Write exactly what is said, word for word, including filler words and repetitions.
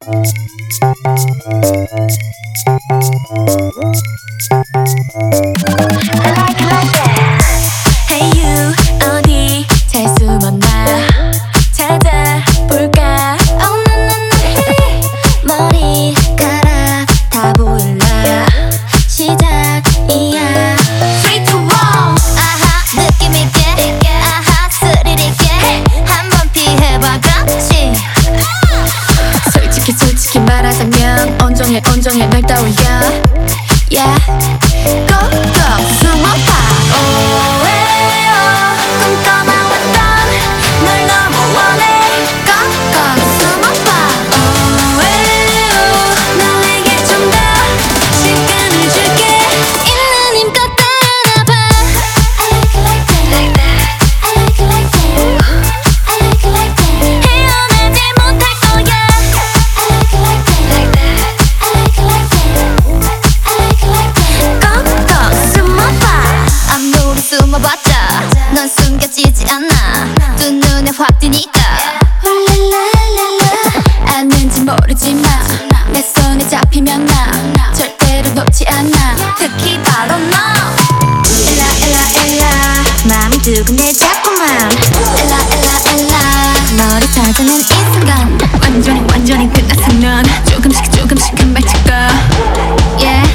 Hey you 어디 잘 숨었나 찾아볼까. Oh no no no hey 머리카락 다 보일라 시작이야. Three two one 아하 느낌 있게 아하 스릴 있게 한번 피해봐 같이. 솔직히 솔직히 말하자면 온종일 온종일 널 떠올려. Yeah 꼭꼭 숨어봐. 오해요 꿈꿔만 왔던 널 너무 원해. 꼭꼭 숨어봐. 오해요 난 내게 좀 더 시간을 줄게. 있는 힘껏 따라봐. I like it like that. I like it like that. I like it like that. 헤어나지 못할 거야. I like it like that. I like it like that. I like it like that. 꼭꼭 숨어봐. 아무리 숨어봤자 넌 숨겨지지 않아. 두 눈에 확 띄니까. 훌랄랄랄라 아는지 모르지만 내 손에 잡히면 나 절대로 놓지 않아. 특히 바로 너. 엘라 엘라 엘라 마음이 두근대 자꾸만. 엘라 엘라 엘라 너를 찾아낸 이 순간 완전히 완전히 끝났어. 넌 조금씩 조금씩 금방 찍어. Yeah